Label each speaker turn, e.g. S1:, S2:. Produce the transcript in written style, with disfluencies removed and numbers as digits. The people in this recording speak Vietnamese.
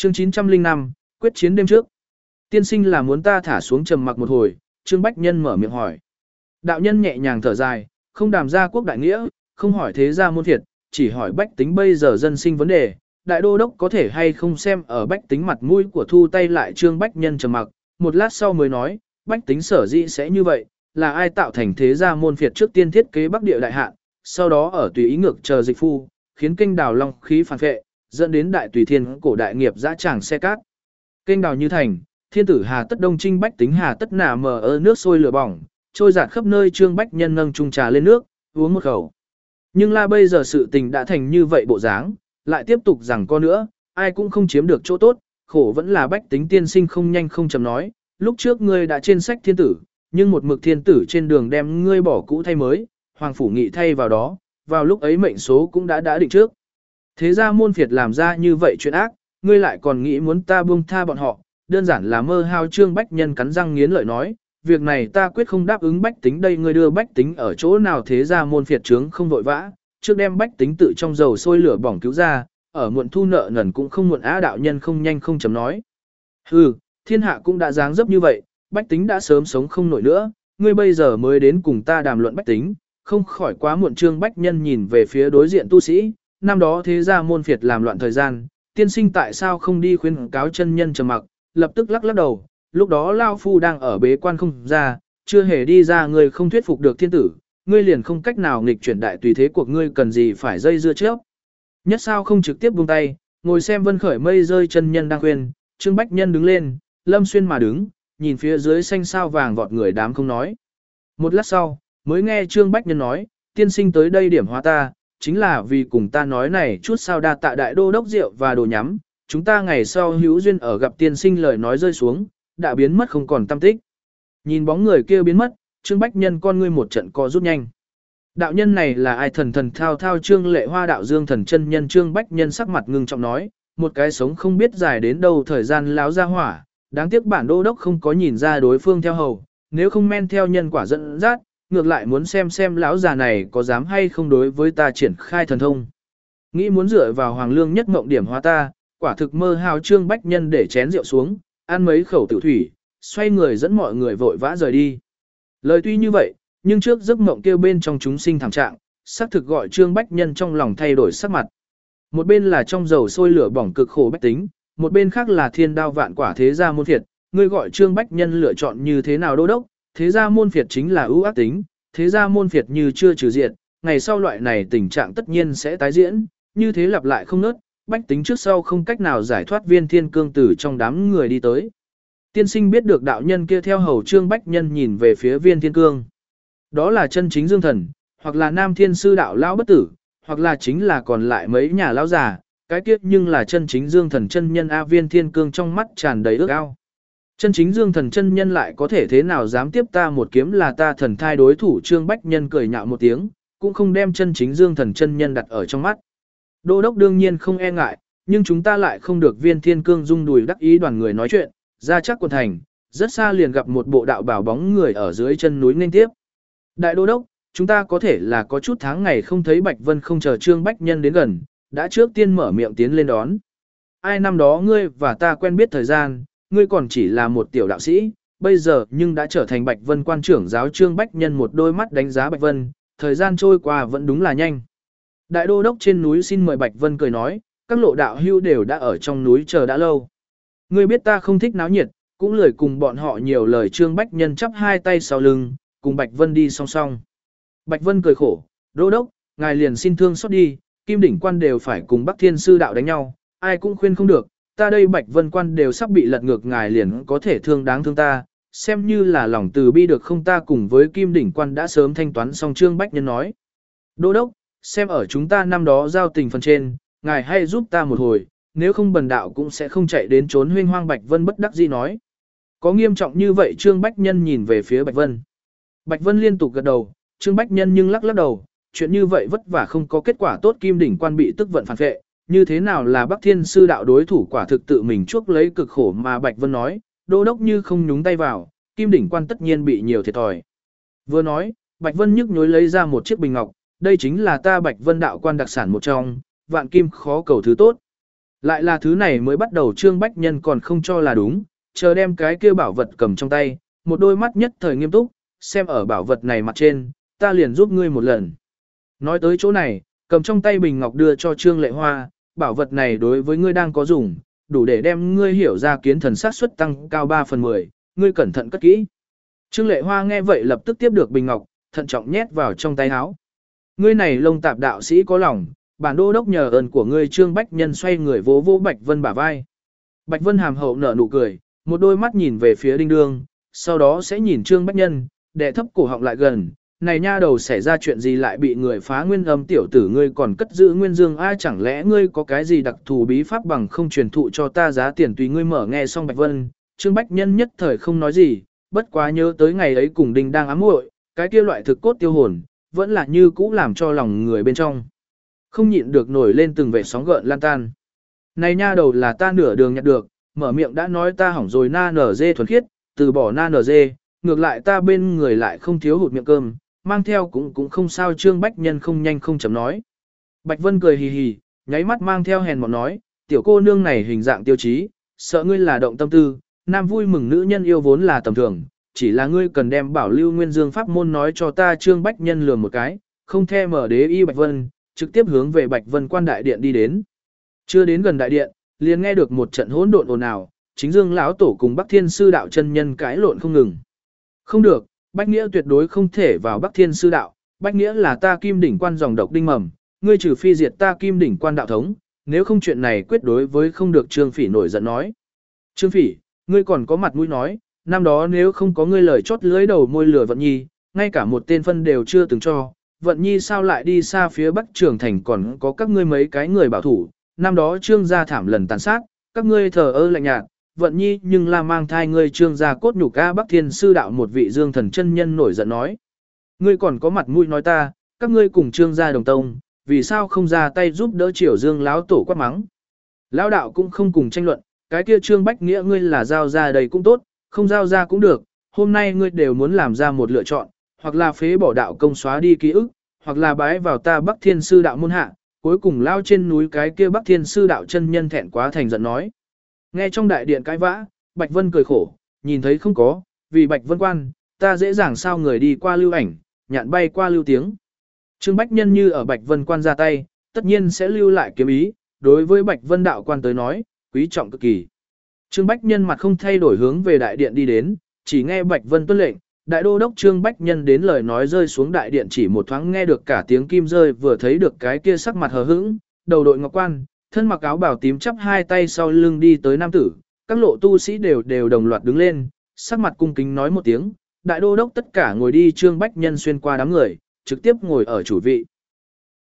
S1: Chương 905, quyết chiến đêm trước. Tiên sinh là muốn ta thả xuống trầm mặc một hồi, Trương Bách Nhân mở miệng hỏi. Đạo nhân nhẹ nhàng thở dài, không đàm ra quốc đại nghĩa, không hỏi thế gia môn phiệt, chỉ hỏi bách tính bây giờ dân sinh vấn đề, đại đô đốc có thể hay không xem ở bách tính mặt mũi của thu tay lại. Trương Bách Nhân trầm mặc, một lát sau mới nói, bách tính sở dĩ sẽ như vậy, là ai tạo thành thế gia môn phiệt trước tiên thiết kế Bắc Địa đại hạn, sau đó ở tùy ý ngược chờ dịch phu, khiến kênh đào long khí phản vệ, dẫn đến đại tùy thiên cổ đại nghiệp dã tràng xe cát. Kênh đào như thành, thiên tử hà tất đông trinh bách tính hà tất nả mờ ơ nước sôi lửa bỏng, trôi giạt khắp nơi. Trương Bách Nhân nâng chung trà lên nước, uống một khẩu. Nhưng là bây giờ sự tình đã thành như vậy bộ dáng, lại tiếp tục rằng có nữa, ai cũng không chiếm được chỗ tốt, khổ vẫn là bách tính. Tiên sinh không nhanh không chậm nói, lúc trước ngươi đã trên sách thiên tử, nhưng một mực thiên tử trên đường đem ngươi bỏ cũ thay mới, hoàng phủ nghị thay vào đó, vào lúc ấy mệnh số cũng đã định trước. Thế ra môn phiệt làm ra như vậy chuyện ác, ngươi lại còn nghĩ muốn ta buông tha bọn họ, đơn giản là mơ hao. Trương Bách Nhân cắn răng nghiến lợi nói, việc này ta quyết không đáp ứng bách tính đây. Ngươi đưa bách tính ở chỗ nào thế ra môn phiệt trướng không vội vã, trước đem bách tính tự trong dầu sôi lửa bỏng cứu ra, ở muộn thu nợ nần cũng không muộn á. Đạo nhân không nhanh không chậm nói. Hừ, thiên hạ cũng đã dáng dấp như vậy, bách tính đã sớm sống không nổi nữa, ngươi bây giờ mới đến cùng ta đàm luận bách tính, không khỏi quá muộn. Trương Bách Nhân nhìn về phía đối diện tu sĩ, năm đó thế gia môn phiệt làm loạn thời gian, tiên sinh tại sao không đi khuyên cáo chân nhân trầm mặc, lập tức lắc lắc đầu, lúc đó Lao Phu đang ở bế quan không ra, chưa hề đi ra, ngươi không thuyết phục được thiên tử, ngươi liền không cách nào nghịch chuyển đại tùy thế cuộc, ngươi cần gì phải dây dưa trước. Nhất sao không trực tiếp buông tay, ngồi xem vân khởi mây rơi. Chân nhân đang khuyên, Trương Bách Nhân đứng lên, lâm xuyên mà đứng, nhìn phía dưới xanh sao vàng vọt người đám không nói. Một lát sau, mới nghe Trương Bách Nhân nói, tiên sinh tới đây điểm hóa ta, chính là vì cùng ta nói này chút sao đa tạ đại đô đốc rượu và đồ nhắm, chúng ta ngày sau hữu duyên ở gặp. Tiên sinh lời nói rơi xuống, đã biến mất không còn tăm tích. Nhìn bóng người kia biến mất, Trương Bách Nhân con ngươi một trận co rút nhanh. Đạo nhân này là ai? Thần thần thao thao Trương Lệ Hoa đạo dương thần chân nhân. Trương Bách Nhân sắc mặt ngưng trọng nói, một cái sống không biết dài đến đâu thời gian láo ra hỏa, đáng tiếc bản đô đốc không có nhìn ra đối phương theo hầu, nếu không men theo nhân quả dẫn dắt, ngược lại muốn xem lão già này có dám hay không đối với ta triển khai thần thông. Nghĩ muốn dựa vào hoàng lương nhất mộng điểm hóa ta, quả thực mơ hao. Trương Bách Nhân để chén rượu xuống, ăn mấy khẩu tiểu thủy, xoay người dẫn mọi người vội vã rời đi. Lời tuy như vậy, nhưng trước giấc mộng kêu bên trong chúng sinh thảm trạng, xác thực gọi Trương Bách Nhân trong lòng thay đổi sắc mặt. Một bên là trong dầu sôi lửa bỏng cực khổ bách tính, một bên khác là thiên đao vạn quả thế gia môn phiệt. Ngươi gọi Trương Bách Nhân lựa chọn như thế nào đô đốc? Thế gia môn phiệt chính là ưu ác tính, thế gia môn phiệt như chưa trừ diệt, ngày sau loại này tình trạng tất nhiên sẽ tái diễn, như thế lặp lại không ngớt, bách tính trước sau không cách nào giải thoát. Viên Thiên Cương từ trong đám người đi tới. Tiên sinh biết được đạo nhân kia theo hầu. Trương Bách Nhân nhìn về phía Viên Thiên Cương. Đó là chân chính dương thần, hoặc là Nam Thiên Sư đạo lão bất tử, hoặc là chính là còn lại mấy nhà lão già, cái kiếp nhưng là chân chính dương thần chân nhân a. Viên Thiên Cương trong mắt tràn đầy ước ao. Chân chính dương thần chân nhân lại có thể thế nào dám tiếp ta một kiếm, là ta thần thai đối thủ. Trương Bách Nhân cười nhạo một tiếng, cũng không đem chân chính dương thần chân nhân đặt ở trong mắt. Đô đốc đương nhiên không e ngại, nhưng chúng ta lại không được. Viên Thiên Cương rung đùi đắc ý đoàn người nói chuyện, ra chắc quần thành, rất xa liền gặp một bộ đạo bảo bóng người ở dưới chân núi nghênh tiếp. Đại đô đốc, chúng ta có thể là có chút tháng ngày không thấy Bạch Vân. Không chờ Trương Bách Nhân đến gần, đã trước tiên mở miệng tiến lên đón. Ai năm đó ngươi và ta quen biết thời gian, ngươi còn chỉ là một tiểu đạo sĩ, bây giờ nhưng đã trở thành Bạch Vân quan trưởng giáo. Trương Bách Nhân một đôi mắt đánh giá Bạch Vân, thời gian trôi qua vẫn đúng là nhanh. Đại đô đốc trên núi xin mời. Bạch Vân cười nói, các lộ đạo hưu đều đã ở trong núi chờ đã lâu. Ngươi biết ta không thích náo nhiệt, cũng lười cùng bọn họ nhiều lời. Trương Bách Nhân chắp hai tay sau lưng, cùng Bạch Vân đi song song. Bạch Vân cười khổ, đô đốc, ngài liền xin thương xót đi, Kim Đỉnh quan đều phải cùng Bắc Thiên Sư đạo đánh nhau, ai cũng khuyên không được, ta đây Bạch Vân quan đều sắp bị lật ngược, ngài liền có thể thương đáng thương ta, xem như là lòng từ bi được không? Ta cùng với Kim Đỉnh quan đã sớm thanh toán xong. Trương Bách Nhân nói, đô đốc, xem ở chúng ta năm đó giao tình phần trên, ngài hay giúp ta một hồi, nếu không bần đạo cũng sẽ không chạy đến trốn huynh hoang. Bạch Vân bất đắc dĩ nói, có nghiêm trọng như vậy? Trương Bách Nhân nhìn về phía Bạch Vân. Bạch Vân liên tục gật đầu, Trương Bách Nhân nhưng lắc lắc đầu, chuyện như vậy vất vả không có kết quả tốt. Kim Đỉnh quan bị tức vận phản vệ, như thế nào là Bắc Thiên Sư đạo đối thủ, quả thực tự mình chuốc lấy cực khổ. Mà Bạch Vân nói, đô đốc như không nhúng tay vào, Kim Đỉnh quan tất nhiên bị nhiều thiệt thòi. Vừa nói, Bạch Vân nhức nhối lấy ra một chiếc bình ngọc, đây chính là ta Bạch Vân đạo quan đặc sản một trong, vạn kim khó cầu thứ tốt. Lại là thứ này mới bắt đầu Trương Bách Nhân còn không cho là đúng, chờ đem cái kia bảo vật cầm trong tay, một đôi mắt nhất thời nghiêm túc, xem ở bảo vật này mặt trên, ta liền giúp ngươi một lần. Nói tới chỗ này, cầm trong tay bình ngọc đưa cho Trương Lệ Hoa, bảo vật này đối với ngươi đang có dùng, đủ để đem ngươi hiểu ra kiến thần sát suất tăng cao 3/10, ngươi cẩn thận cất kỹ. Trương Lệ Hoa nghe vậy lập tức tiếp được bình ngọc, thận trọng nhét vào trong tay áo. Ngươi này lông tạp đạo sĩ có lòng, bản đô đốc nhờ ơn của ngươi. Trương Bách Nhân xoay người vỗ vỗ Bạch Vân bả vai. Bạch Vân hàm hậu nở nụ cười, một đôi mắt nhìn về phía Đinh Đương, sau đó sẽ nhìn Trương Bách Nhân, đè thấp cổ họng lại gần. Này nha đầu xảy ra chuyện gì lại bị người phá nguyên âm tiểu tử ngươi còn cất giữ nguyên dương ai chẳng lẽ ngươi có cái gì đặc thù bí pháp bằng không truyền thụ cho ta giá tiền tùy ngươi mở nghe xong Bạch Vân. Trương Bách Nhân nhất thời không nói gì, bất quá nhớ tới ngày ấy cùng Đinh đang ám muội, cái kia loại thực cốt tiêu hồn, vẫn là như cũ làm cho lòng người bên trong không nhịn được nổi lên từng vệt sóng gợn lan tan. Này nha đầu là ta nửa đường nhặt được, mở miệng đã nói ta hỏng rồi na nở dê thuần khiết, từ bỏ na nở dê, ngược lại ta bên người lại không thiếu hụt miệng cơm, mang theo cũng không sao. Trương Bách Nhân không nhanh không chậm nói. Bạch Vân cười hì hì, nháy mắt mang theo hèn mọn nói, tiểu cô nương này hình dạng tiêu chí, sợ ngươi là động tâm tư, nam vui mừng nữ nhân yêu vốn là tầm thường, chỉ là ngươi cần đem bảo lưu nguyên dương pháp môn nói cho ta. Trương Bách Nhân lườm một cái, không thèm mở đế y Bạch Vân, trực tiếp hướng về Bạch Vân quan đại điện đi đến. Chưa đến gần đại điện, liền nghe được một trận hỗn độn ồn ào, chính Dương lão tổ cùng Bắc Thiên sư đạo chân nhân cãi lộn không ngừng. Không được, Bách Nghĩa tuyệt đối không thể vào Bắc Thiên sư đạo, Bách Nghĩa là ta Kim đỉnh quan dòng độc đinh mầm, ngươi trừ phi diệt ta Kim đỉnh quan đạo thống, nếu không chuyện này quyết đối với không được. Trương Phỉ nổi giận nói. Trương Phỉ, ngươi còn có mặt mũi nói, năm đó nếu không có ngươi lời chót lưới đầu môi lửa Vận Nhi, ngay cả một tên phân đều chưa từng cho, Vận Nhi sao lại đi xa phía Bắc Trường Thành còn có các ngươi mấy cái người bảo thủ, năm đó Trương gia thảm lần tàn sát, các ngươi thờ ơ lạnh nhạt, Vận Nhi nhưng là mang thai ngươi Trương gia cốt nhục a. Bắc Thiên sư đạo một vị Dương thần chân nhân nổi giận nói. Ngươi còn có mặt mũi nói ta, các ngươi cùng Trương gia đồng tông, vì sao không ra tay giúp đỡ Triều Dương lão tổ quát mắng. Lão đạo cũng không cùng tranh luận, cái kia Trương Bách Nghĩa ngươi là giao ra đây cũng tốt, không giao ra cũng được, hôm nay ngươi đều muốn làm ra một lựa chọn, hoặc là phế bỏ đạo công xóa đi ký ức, hoặc là bái vào ta Bắc Thiên sư đạo môn hạ, cuối cùng lao trên núi cái kia Bắc Thiên sư đạo chân nhân thẹn quá thành giận nói. Nghe trong đại điện cãi vã, Bạch Vân cười khổ, nhìn thấy không có, vì Bạch Vân quan, ta dễ dàng sao người đi qua lưu ảnh, nhạn bay qua lưu tiếng. Trương Bách Nhân như ở Bạch Vân quan ra tay, tất nhiên sẽ lưu lại kiếm ý, đối với Bạch Vân đạo quan tới nói, quý trọng cực kỳ. Trương Bách Nhân mặt không thay đổi hướng về đại điện đi đến, chỉ nghe Bạch Vân tuân lệnh, đại đô đốc Trương Bách Nhân đến lời nói rơi xuống đại điện chỉ một thoáng nghe được cả tiếng kim rơi, vừa thấy được cái kia sắc mặt hờ hững, đầu đội ngọc quan, thân mặc áo bào tím chắp hai tay sau lưng đi tới nam tử, các lộ tu sĩ đều đồng loạt đứng lên, sắc mặt cung kính nói một tiếng, đại đô đốc tất cả ngồi đi. Trương Bách Nhân xuyên qua đám người, trực tiếp ngồi ở chủ vị.